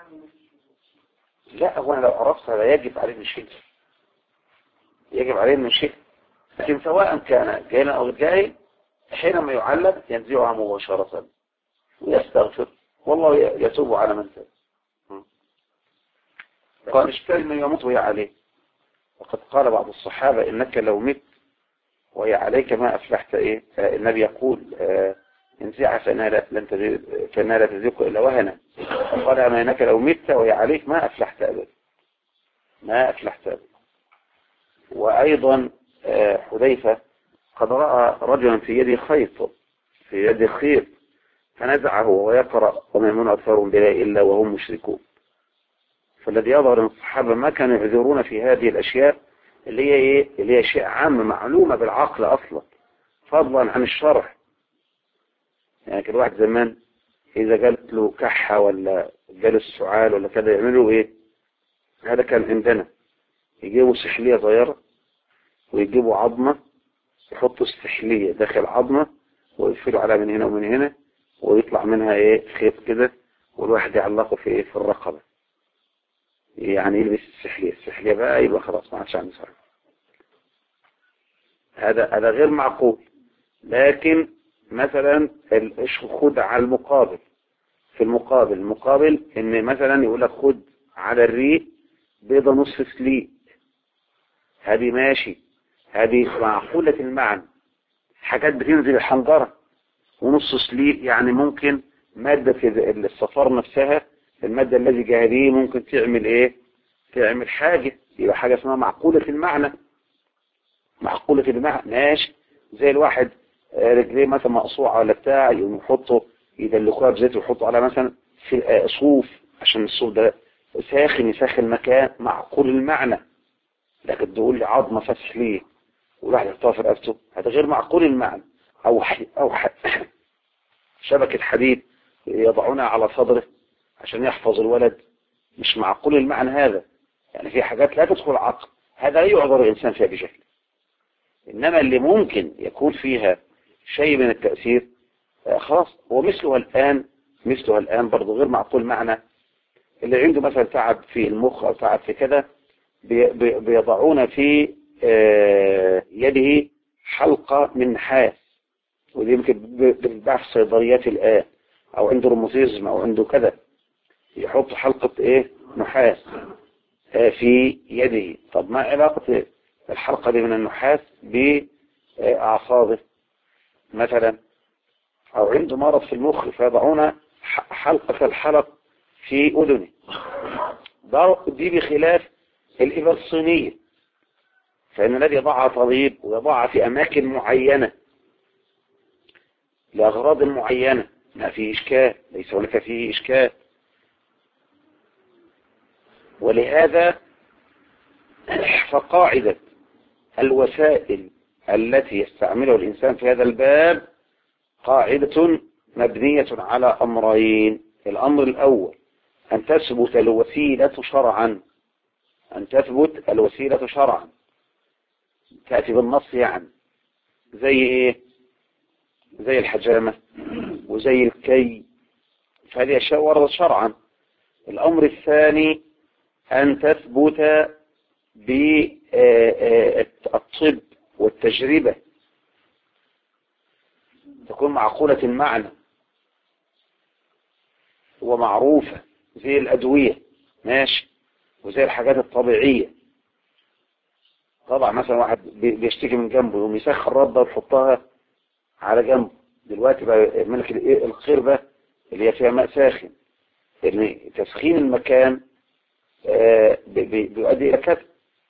لا، هو أنا لو عرفت هذا يجب عليه من شيء، لكن سواء كان جاهلا أو غير جاهل حينما يعلم ينزعها مباشرة ويستغفر، والله يتوب على من تاب. قال مش كلمة يموت وهي عليه. وقد قال بعض الصحابة إنك لو مت وهي عليك ما أفلحت. إيه النبي يقول انزعها فإنها لا تذيق إلا وهنا. قال أما إنك لو مت وهي عليك ما أفلحت أبدا، ما أفلحت أبدا. وأيضا حذيفة قد رأى رجلا في يده خيط فنزعه وهو يقرأ وما يؤمن أكثرهم بالله إلا وهم مشركون. فالذي يظهر من الصحابة ما كانوا يعذرون في هذه الأشياء اللي هي إيه؟ اللي هي شيء عام معلومة بالعقل أصلا فضلا عن الشرع. يعني كل واحد زمان إذا قالت له كحة ولا جاله السعال ولا كده يعملوا إيه؟ هذا كان عندنا يجيبوا سحلية صغيرة ويجيبوا عظمة، يحطوا السحلية داخل عظمة ويقفلوا عليها من هنا ومن هنا ويطلع منها إيه خيط كده، والواحد يعلقه في إيه في الرقبة، يعني يلبس السحلية بقى يبقى خلاص ما عادش عنده صحيح. هذا غير معقول. لكن مثلا خد على المقابل، في المقابل ان مثلا يقول لك خد على الريق بيضة نصف سليق، هذه ماشي، هذه معقولة المعنى. حاجات بتنزل الحنجرة ونص سليق، يعني ممكن مادة في الصفار نفسها، المادة التي جاها دي ممكن تعمل ايه، تعمل حاجة، يبقى حاجة اسمها معقولة المعنى. معقولة المعنى ماشي. زي الواحد رجليه مثلا مقصوعة ولا بتاع يقوم يحطوا يدلكوها بزيت ويحطوا على مثلا في صوف عشان الصوف ده ساخن يسخن مكان، معقول المعنى. لكن تقول لي عظمة فسح ليه والواحد يحطها في رقبته، هذا غير معقول المعنى. أو شبكة حديد يضعونها على صدره عشان يحفظ الولد، مش معقول المعنى هذا. يعني في حاجات لا تدخل العقل، هذا لا يعذر الإنسان فيها بجهل. إنما اللي ممكن يكون فيها شيء من التأثير خلاص. ومثلها الآن برضو غير معقول معنى. اللي عنده مثلا تعب في المخ أو تعب في كذا بيضعون في يده حلقة من نحاس، ودي يمكن بتتباع في الصيدليات الآن، أو عنده روماتيزم أو عنده كذا يحط حلقة نحاس في يده. طب ما علاقة الحلقة دي من النحاس بأعصابه مثلا؟ أو عنده مرض في المخ فيضعون حلقة الحلق في أذنه، دي بخلاف الإبر الصينية، فإن الذي يضعها طبيب ويضعها في أماكن معينة لأغراض معينة ما فيه إشكال، ليس هناك فيه إشكال. ولهذا فقاعدة الوسائل التي يستعملها الإنسان في هذا الباب قاعدة مبنية على أمرين. الأمر الأول أن تثبت الوسيلة شرعا، تأتي بالنص، يعني زي إيه؟ زي الحجامة وزي الكي، فهذه أشياء وردت شرعا. الأمر الثاني أن تثبت بالطب والتجربة، تكون معقولة المعنى ومعروفة، زي الأدوية ماشي، وزي الحاجات الطبيعية. طبعا مثلا واحد بيشتكي من جنبه يقوم يسخن رده ويحطها على جنبه. دلوقتي بقى ملك القربة اللي هي فيها ماء ساخن، لأن تسخين المكان بيؤدي إلى كذا،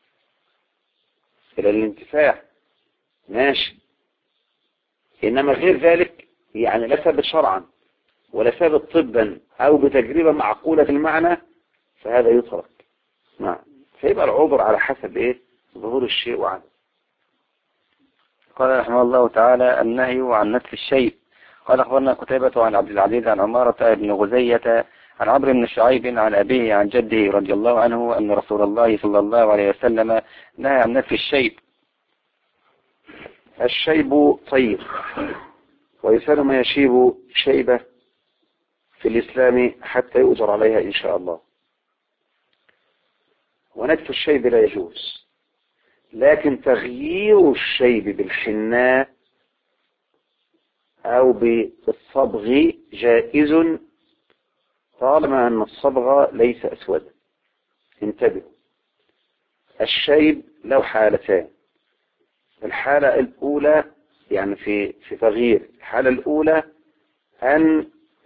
إلى الانتفاع ماشي. إنما غير ذلك يعني لا ثابت شرعا ولا ثابت طبا أو بتجربة معقولة المعنى، فهذا يترك. نعم. فيبقى العذر على حسب ظهور الشيء وعدم. قال رحمه الله تعالى: النهي عن نتف الشيء. قال أخبرنا قتيبة عن عبد العزيز عن عمارة بن غزية عن عمرو بن شعيب عن أبيه عن جده رضي الله عنه أن رسول الله صلى الله عليه وسلم نهى عن نتف الشيب. الشيب طيب، ويسأل ما يشيب شيبة في الإسلام حتى يؤجر عليها إن شاء الله. ونتف الشيب لا يجوز، لكن تغيير الشيب بالحناء أو بالصبغ جائز طالما أن الصبغ ليس أسودا. انتبهوا، الشيب له حالتان. الحالة الأولى يعني في تغيير، الحالة الأولى أن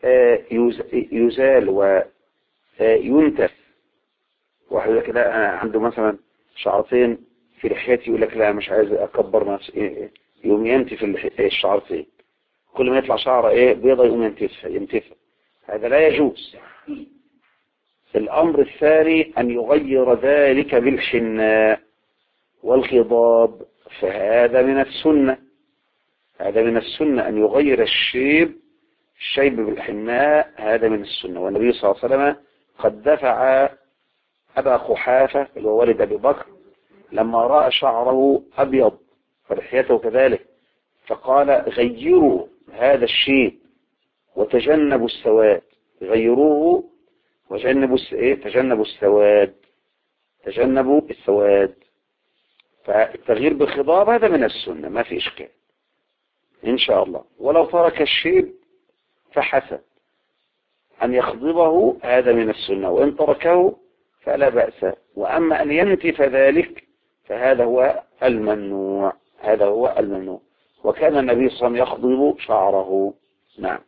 يزال وينتف. واحد يقول لك لا أنا عنده مثلا شعرتين في لحيتي، يقول لك لا مش عايز أكبر نفسي، يقوم ينتف الشعرتين، كل ما يطلع شعره بيضة يقوم ينتفها. هذا لا يجوز. الأمر الثاني أن يغير ذلك بالحناء والخضاب، فهذا من السنة. هذا من السنة أن يغير الشيب بالحناء، هذا من السنة. والنبي صلى الله عليه وسلم قد دفع أبا قحافة اللي هو والد أبي بكر لما رأى شعره أبيض ولحيته كذلك، فقال غيروا هذا الشيب وتجنبوا السواد. غيروه تجنبوا السواد. تجنبوا السواد. فالتغيير بالخضاب هذا من السنة، ما في إشكال إن شاء الله. ولو ترك الشيب فحسن أن يخضبه، هذا من السنة، وإن تركه فلا بأس. وأما أن ينتف ذلك فهذا هو الممنوع. هذا هو الممنوع. وكان النبي صلى الله عليه وسلم يخضب شعره. نعم.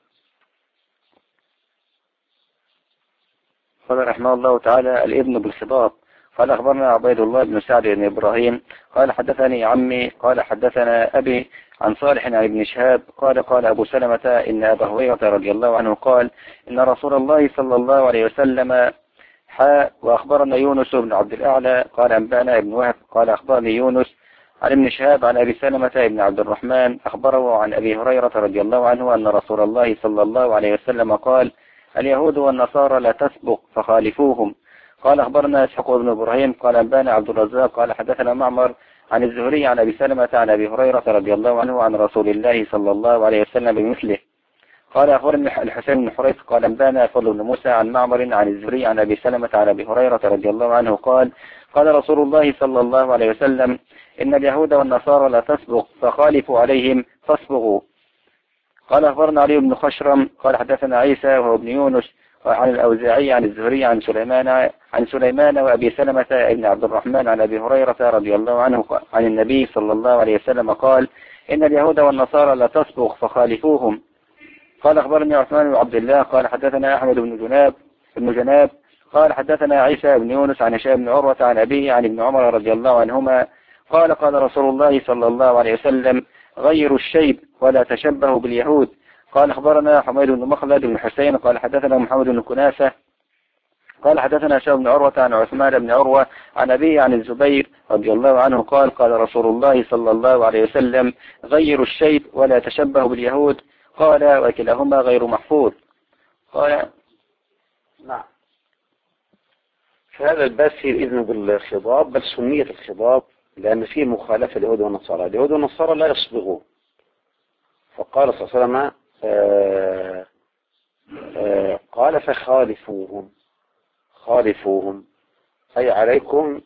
قال رحمه الله تعالى: الابن بالخضاب. قال أخبرنا عبيد الله بن سعد بن إبراهيم قال حدثني عمي قال حدثنا أبي عن صالح عن ابن شهاب قال أبو سلمة إن أبا هريرة رضي الله عنه قال إن رسول الله صلى الله عليه وسلم وأخبرنا يونس بن عبد الأعلى قال أنبأنا ابن وهب قال أخبرني يونس عن ابن شهاب عن أبي سلمة بن عبد الرحمن أخبره عن أبي هريرة رضي الله عنه أن رسول الله صلى الله عليه وسلم قال: اليهود والنصارى لا تسبق فخالفوهم. قال أخبرنا إسحاق بن إبراهيم قال أنبأنا عبد الرزاق قال حدثنا معمر عن الزهري عن أبي سلمة عن أبي هريرة رضي الله عنه عن رسول الله صلى الله عليه وسلم بمثله. قال أخبرني الحسين بن حريث قال أنبأنا فضل بن موسى عن معمر عن الزهري عن أبي سلمة عن أبي هريرة رضي الله عنه قال: قال رسول الله صلى الله عليه وسلم: إن اليهود والنصارى لا تسبق فخالفوا عليهم فاصبغوا. قال أخبرنا علي بن خشرم قال حدثنا عيسى وهو ابن يونس عن الأوزاعي عن الزهري عن سليمان وأبي سلمة بن عبد الرحمن عن أبي هريرة رضي الله عنه عن النبي صلى الله عليه وسلم قال: إن اليهود والنصارى لا تسبق فخالفوهم. قال أخبرني عثمان بن عبد الله قال حدثنا أحمد بن جناب قال حدثنا عيسى بن يونس عن هشام بن عروة عن أبيه عن ابن عمر رضي الله عنهما قال: قال رسول الله صلى الله عليه وسلم: غيروا الشيب ولا تشبهوا باليهود. قال أخبرنا حميد بن مخلد بن حسين قال حدثنا محمد بن كنافة قال حدثنا هشام بن عروة عن عثمان بن عروة عن أبيه عن الزبير رضي الله عنه قال: قال رسول الله صلى الله عليه وسلم: غيروا الشيب ولا تشبهوا باليهود. قال: وكلاهما غير محفوظ. قال: نعم. فهذا الباب فيه الإذن بالخضاب، بل سنية الخضاب لأن فيه مخالفة اليهود والنصارى. اليهود والنصارى لا يصبغون، فقال صلى الله عليه وسلم قال: فخالفوهم. خالفوهم أي عليكم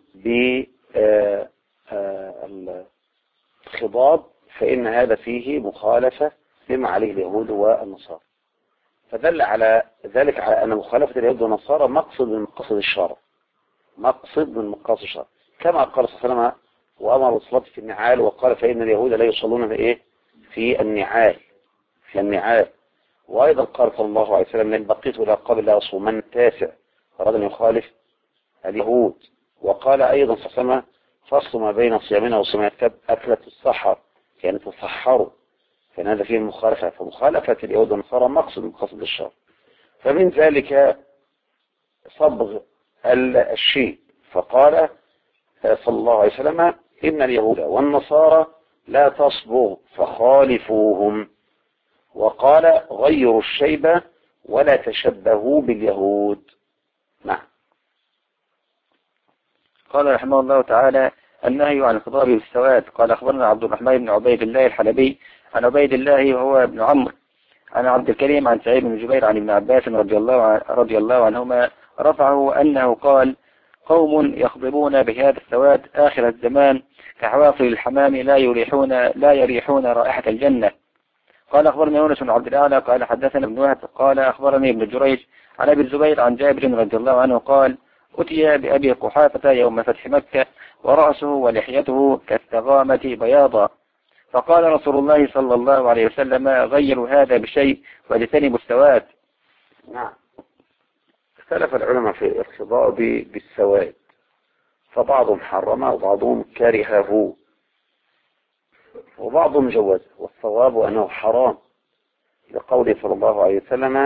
بالخضاب، فإن هذا فيه مخالفة لما عليه اليهود والنصارى. فدل على ذلك على أن مخالفة اليهود والنصارى مقصد من مقاصد الشرع. مقصد من مقاصد الشرع، كما قال صلى الله عليه وسلم: وأمر الصلاة في النعال، وقال: فإن اليهود لا يصلون في النعال. في النعال. وأيضا قال صلى الله عليه وسلم: لن بقيت إلى قبل أصومن التاسع، أراد أن يخالف اليهود. وقال أيضا صلى الله عليه وسلم: فصل ما بين صيامنا وصيام أكلة السحر، يعني تصحروا. فإن هذا فيه المخالفة. فمخالفة اليهود والنصارى مقصد من مقاصد الشرع. فمن ذلك صبغ الشيء. فقال صلى الله عليه وسلم: إن اليهود والنصارى لا تصبغ فخالفوهم. وقال: غيروا الشيب ولا تشبهوا باليهود. نعم. قال رحمه الله تعالى: النهي عن الخضاب بالسواد. قال أخبرنا عبد الرحمن بن عبيد الله الحلبي عن عبيد الله وهو ابن عمرو عن عبد الكريم عن سعيد بن جبير عن ابن عباس رضي الله عنهما رفعه أنه قال: قوم يخضبون بهذا السواد آخر الزمان كحواصل الحمام لا يريحون رائحة الجنة. قال أخبرني يونس بن عبد الأعلى قال حدثنا ابن وهب قال أخبرني ابن جريج عن أبي الزبير عن جابر رضي الله عنه قال أتي بأبي قحافة يوم فتح مكة ورأسه ولحيته كالثغامة بياضا، فقال رسول الله صلى الله عليه وسلم غيروا هذا بشيء واجتنبوا السواد. نعم. اختلف العلماء في الارتضاء بالسواد، فبعضهم حرمه وبعضهم كرهه وبعضهم جوزه، والصواب أنه حرام لقوله صلى الله عليه وسلم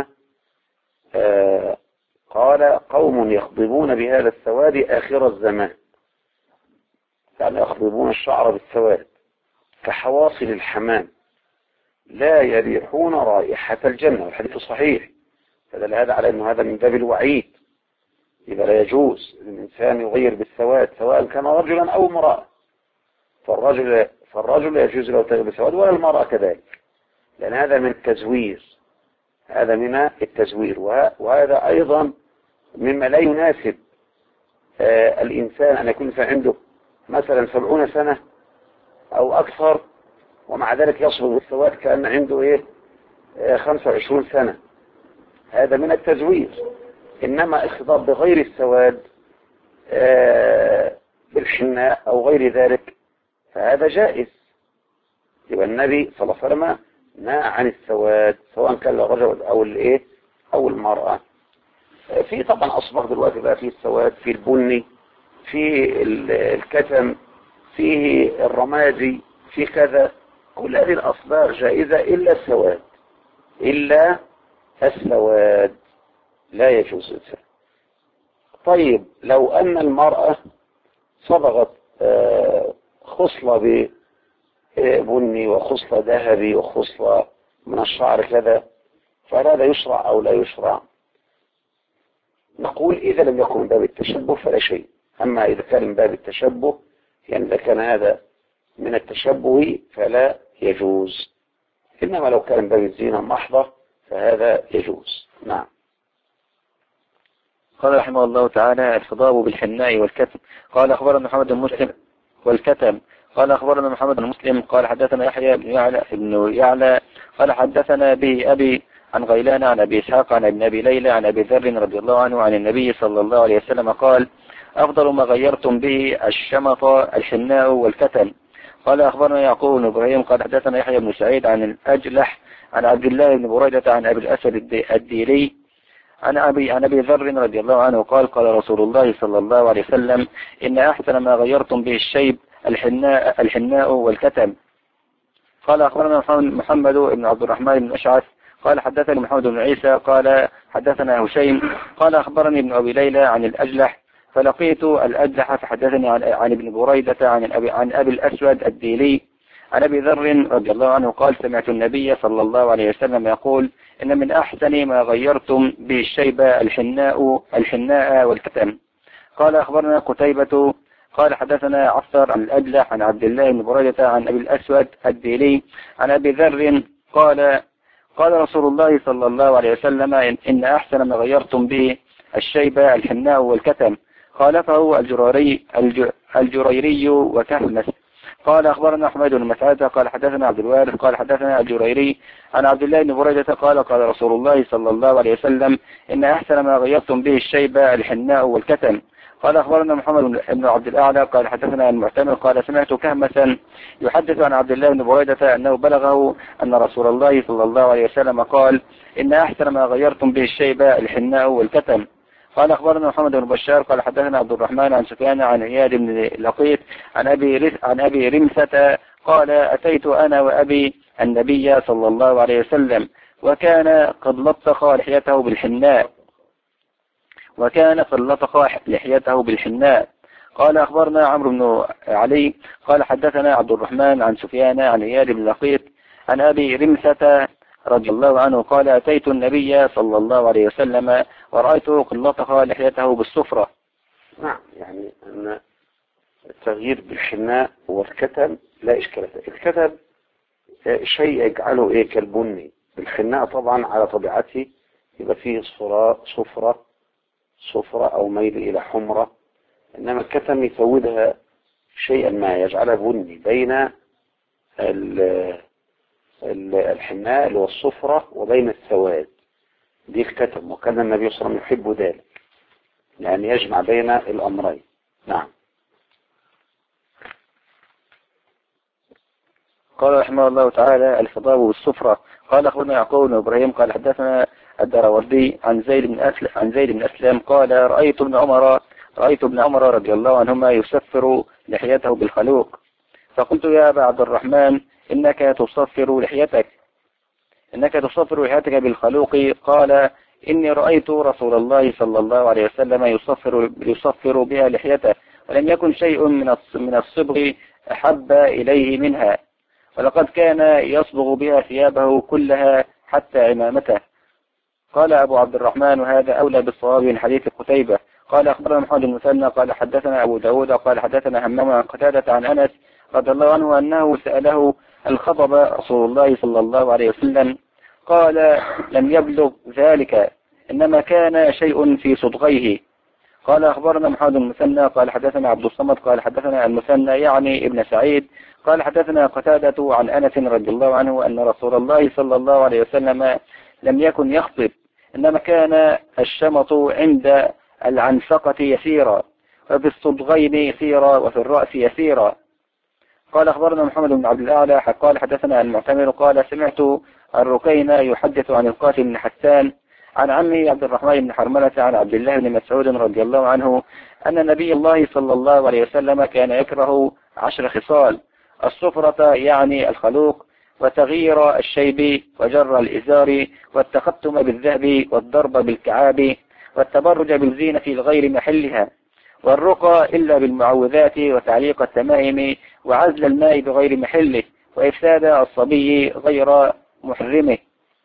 قال قوم يخضبون بهذا السواد آخر الزمان، يعني يخضبون الشعر بالسواد كحواصل الحمام لا يريحون رائحة الجنة، والحديث صحيح، فدل هذا على أنه هذا من باب الوعيد، إذا لا يجوز للإنسان يغير بالسواد سواء كان رجلا أو امرأة، فالرجل يجوز له تغيير بالسواد ولا المرأة كذلك، لأن هذا من التزوير، هذا من التزوير، وهذا أيضا مما لا يناسب الإنسان أن يكون عنده مثلا 70 سنة أو أكثر ومع ذلك يصبغ بالسواد كأن عنده 25 سنة، هذا من التزوير. إنما الخضاب بغير السواد بالحناء أو غير ذلك فهذا جائز. يبقى النبي صلى الله عليه وسلم نهى عن السواد سواء كان الرجل أو المرأة. في طبعا أصبغ دلوقتي بقى فيه السواد، في البني، في الكتم، فيه الرمادي، في كذا، كل هذه الأصباغ جائزة إلا السواد لا يجوز السواد. طيب لو أن المرأة صبغت خصلة بني وخصلة ذهبي وخصلة من الشعر كذا، فهذا يشرع أو لا يشرع؟ نقول إذا لم يكن من باب التشبه فلا شيء، أما إذا كان من باب التشبه يعني إذا كان هذا من التشبه فلا يجوز، إنما لو كان من باب الزينة المحضة فهذا يجوز. نعم. قال رحمه الله تعالى الخضاب بالحناء والكتم. قال أخبرنا محمد بن مسلم والكتم قال أخبرنا محمد بن مسلم قال حدثنا يحيى بن يعلى قال حدثنا به أبي عن غيلان عن أبي إسحاق عن ابن أبي ليلى عن أبي ذر رضي الله عنه عن النبي صلى الله عليه وسلم قال أفضل ما غيرتم به الشمط الحناء والكتم. قال أخبرنا يعقوب بن إبراهيم قال حدثنا يحيى بن سعيد عن الأجلح عن عبد الله بن بريدة عن أبي الأسود الديلي عن أبي ذر رضي الله عنه قال قال رسول الله صلى الله عليه وسلم إن أحسن ما غيرتم به الشيب الحناء والكتم. قال أخبرنا محمد بن عبد الرحمن بن أشعث قال حدثني محمد بن عيسى قال حدثنا هشيم قال أخبرني ابن أبي ليلى عن الأجلح فلقيت الأجلح فحدثني عن ابن بريدة عن أبي الأسود الديلي عن أبي ذر رضي الله عنه قال سمعت النبي صلى الله عليه وسلم يقول إن من أحسن ما غيرتم به الشيب الحناء والكتم. قال أخبرنا قتيبة قال حدثنا عفر عن الأجلح عن عبد الله بن بريدة عن أبي الأسود الديلي عن أبي ذر قال رسول الله صلى الله عليه وسلم إن أحسن ما غيرتم به الشيب الحناء والكتم. خالفه الجريري وكهمس. قال أخبرنا أحمد بن مسعود قال حدثنا عبد الوارث قال حدثنا الجريري عن عبد الله بن بريدة قال قال رسول الله صلى الله عليه وسلم إن أحسن ما غيرتم به الشيب الحناء والكتم. قال أخبرنا محمد بن عبد الأعلى قال حدثنا المعتمر قال سمعت كهمسا يحدث عن عبد الله بن بريدة أنه بلغه أن رسول الله صلى الله عليه وسلم قال إن أحسن ما غيرتم به الشيب الحناء والكتم. قال أخبرنا محمد بن بشار قال حدثنا عبد الرحمن عن سفيان عن عياد بن لقيط عن أبي رمسة قال أتيت أنا وأبي النبي صلى الله عليه وسلم وكان قد لطخ لحيته بالحناء. قال أخبرنا عمرو بن علي قال حدثنا عبد الرحمن عن سفيان عن عياد بن لقيط عن أبي رمسة رضي الله عنه قال أتيت النبي صلى الله عليه وسلم ورأيته قد لطخ لحيته بالصفرة. نعم، يعني أن التغيير بالحناء والكتم لا إشكال فيه. الكتم شيء يجعله كالبني، الحناء طبعا على طبيعته يبقى فيه صفرة أو ميل إلى حمرة، إنما الكتم يسودها شيئا ما يجعلها بني بين الحناء اللي هو الصفرة وبين السواد، دي الكتم، وكان النبي صلى الله عليه وسلم يحب ذلك، يعني يجمع بين الأمرين. نعم. قال رحمه الله تعالى: الخضاب والصفرة. قال أخبرنا يعقوب بن إبراهيم قال حدثنا الدراوردي عن زيد بن أسلم قال: رأيت ابن عمر رضي الله عنهما يسفر لحيته بالخلوق، فقلت: يا أبا عبد الرحمن، إنك تصفر لحيتك بالخلوق. قال: إني رأيت رسول الله صلى الله عليه وسلم يصفر بها لحيته، ولم يكن شيء من الصبغ أحب إليه منها، ولقد كان يصبغ بها ثيابه كلها حتى عمامته. قال أبو عبد الرحمن: وهذا أولى بالصواب من حديث قتيبة. قال أخبرنا محمد بن مثنى قال حدثنا أبو داود قال حدثنا همام عن قتادة عن أنس رضي الله عنه أنه سأله: الخضب رسول الله صلى الله عليه وسلم؟ قال: لم يبلغ ذلك، إنما كان شيء في صدغيه. قال أخبرنا محمد بن مثنى قال حدثنا عبد الصمد قال حدثنا المثنى يعني ابن سعيد قال حدثنا قتادة عن أنس رضي الله عنه أن رسول الله صلى الله عليه وسلم لم يكن يخطب، إنما كان الشمط عند العنفقة يسيرا، وفي الصدغين يسيرا، وفي الرأس يسيرا. قال أخبرنا محمد بن عبد الأعلى قال حدثنا المعتمر قال سمعت الركين يحدث عن القاسم بن حسان عن عمه عبد الرحمن بن حرملة عن عبد الله بن مسعود رضي الله عنه أن نبي الله صلى الله عليه وسلم كان يكره 10 خصال: الصفرة يعني الخلوق، وتغيير الشيب، وجر الإزار، والتختم بالذهب، والضرب بالكعاب، والتبرج بالزينة الغير محلها، والرقى إلا بالمعوذات، وتعليق التمائم، وعزل الماء بغير محله، وإفساد الصبي غير محرمه.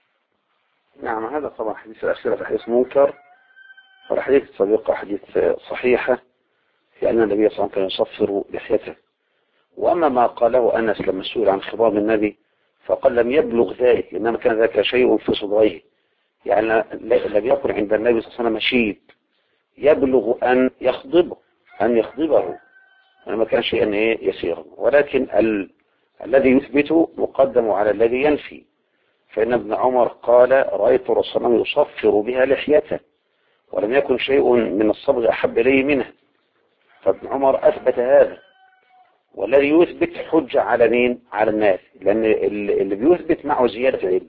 نعم. هذا طبعا حديث الأخيرة حديث منكر، والحديث السابقة حديث صحيحة في أن النبي صلى الله عليه وسلم كان يصفر لحيته. وأما ما قاله أنس لما سئل عن خضاب النبي فقال: لم يبلغ ذلك، إنما كان ذاك شيء في صدغيه، يعني لم يكن عند النبي صلى الله عليه وسلم شيء يبلغ أن يخضبه، ما كان شيئا يسيرا. ولكن الذي يثبت مقدم على الذي ينفي، فإن ابن عمر قال: رأيت رسول الله يصفر بها لحيته، ولم يكن شيء من الصبغ أحب إليه منها. فابن عمر أثبت هذا، والذي يثبت حجة على مين؟ على الناس، لأن اللي بيثبت معه زيادة علم.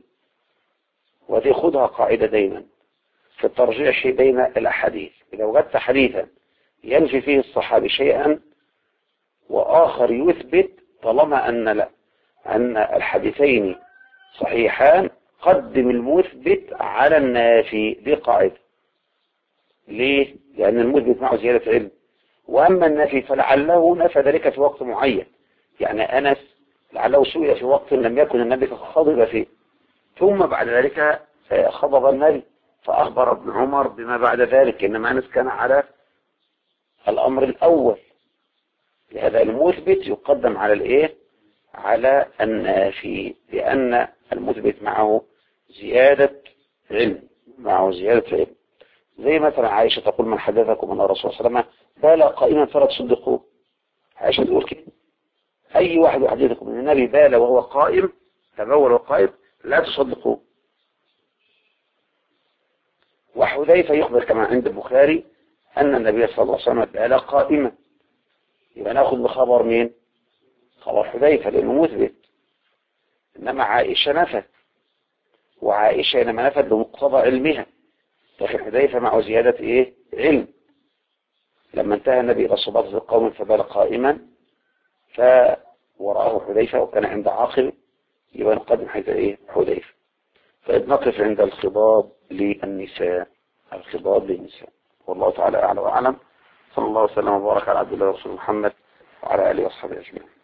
ودي خدها قاعدة دايما في الترجيع شيء بين الأحاديث. إذا وجدت حديثا ينفي فيه الصحابي شيئا وآخر يثبت، طالما أن الحديثين صحيحان، قدم المثبت على النافي. دي قاعدة. ليه؟ لأن المثبت معه زيادة علم، وأما النفي فلعله نفى ذلك في وقت معين. يعني أنس لعله سئل في وقت لم يكن النبي خضب فيه، ثم بعد ذلك خضب النبي، فأخبر ابن عمر بما بعد ذلك، إنما أنس كان على الأمر الأول. لهذا المثبت يقدم على النافي، لأن المثبت معه زيادة علم. زي مثلا عائشة تقول: من حدثكم أن الرسول صلى الله عليه وسلم بال قائما فلا تصدقوه. عائشة تقول كده: أي واحد يحدثكم أن النبي بال وهو قائم، تبول وهو قائم، لا تصدقوه. وحذيفة يخبر كما عند البخاري أن النبي صلى الله عليه وسلم بال قائما. يبقى نأخذ بخبر مين؟ خبر حذيفة، لأنه مثبت. إنما عائشة نفت، وعائشة إنما نفت بمقتضى علمها، لكن حذيفة معه زيادة علم. لما انتهى النبي إلى صباطة القوم فبال قائما، فوراه حذيفة وكان عند عاقل، يبقى نقدم حذيفة. فإذ نقف عند الخضاب للنساء. والله تعالى أعلى وأعلم. صلى الله وسلم وبارك على عبد الله ورسوله محمد وعلى آله وصحبه أجمعين.